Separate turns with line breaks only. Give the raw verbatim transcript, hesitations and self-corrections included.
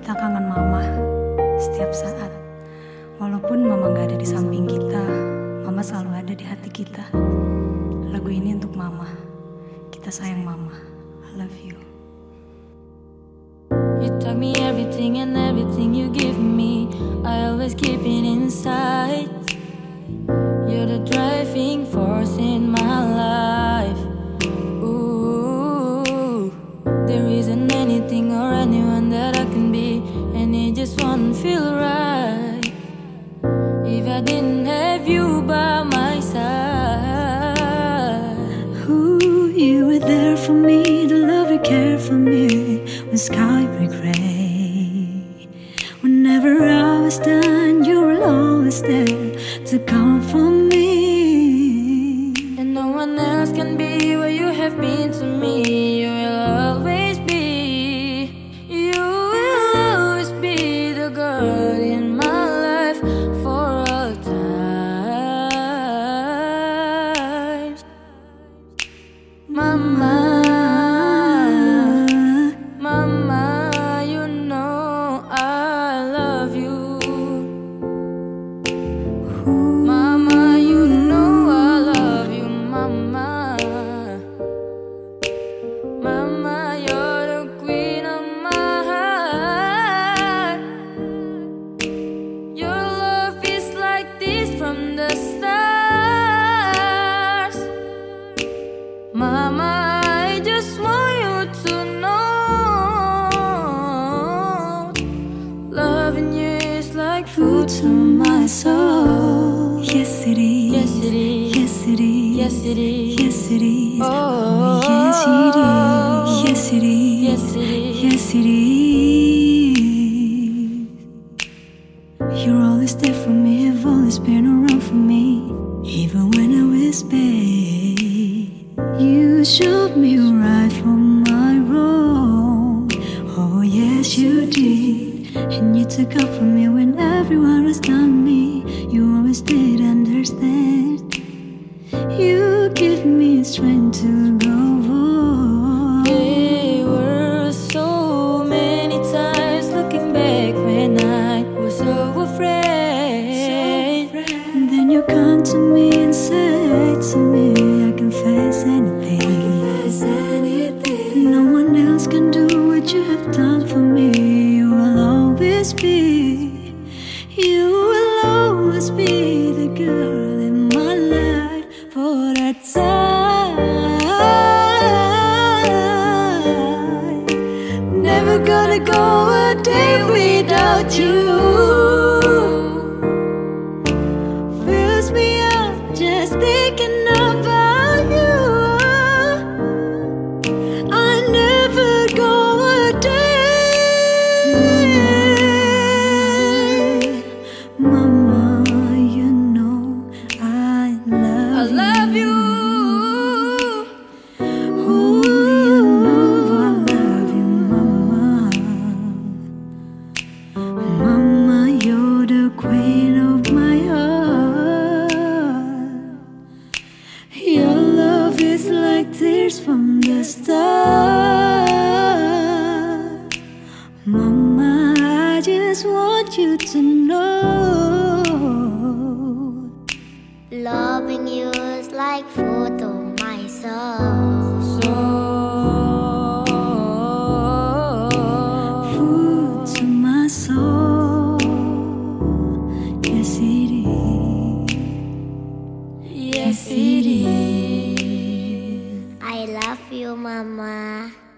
Kita kangen mama setiap saat. Walaupun mama gak ada di samping kita, mama selalu ada di hati kita. Lagu ini untuk mama. Kita sayang mama. I love you.
You taught me everything and everything you give me, I always keep it inside. You're the driving force in my life. Ooh, there isn't anything or anyone that I can be, and it just won't feel right if I didn't have you by my side.
Ooh, you were there for me, the love you cared for me when sky were gray. Whenever I was down, you were always there to comfort me.
And no one else can be what you have been to me. You will always be, you will always be the girl in my life for all times. Mama, Mama, you know I love you. Mama, you know I love you, Mama. Mama, you're the queen of my heart. Your love is like this from the stars. Mama, I just want you to know, loving you is like food to my soul.
Yes it is,
Yes it is,
yes it is,
yes it is,
yes it is.
oh,
Yes it is, yes it is,
yes it is.
yes it is. You're always there for me, you've always been around for me, even when I was bad. You showed me right from my wrong. Oh yes you did. And you took up for me when everyone was done me. You always did understand. You give me strength to go on.
There were so many times looking back when I was so afraid.
And then you come to me and say to me, I can face anything. No one else can do what you have done for me. You will always be, you will always be the girl in my life for that time. Never gonna go a day without you. Fills me up just thinking about you. I never go a day. Mama, you know I love
I love you.
Ooh, you know I love you, Mama. Mama, you're the queen of my heart. Your love is like tears from the start. Mama, I just want you to know,
Loving you is like food to my soul.
So
food to my soul. Yes it is,
yes it is.
I love you, Mama.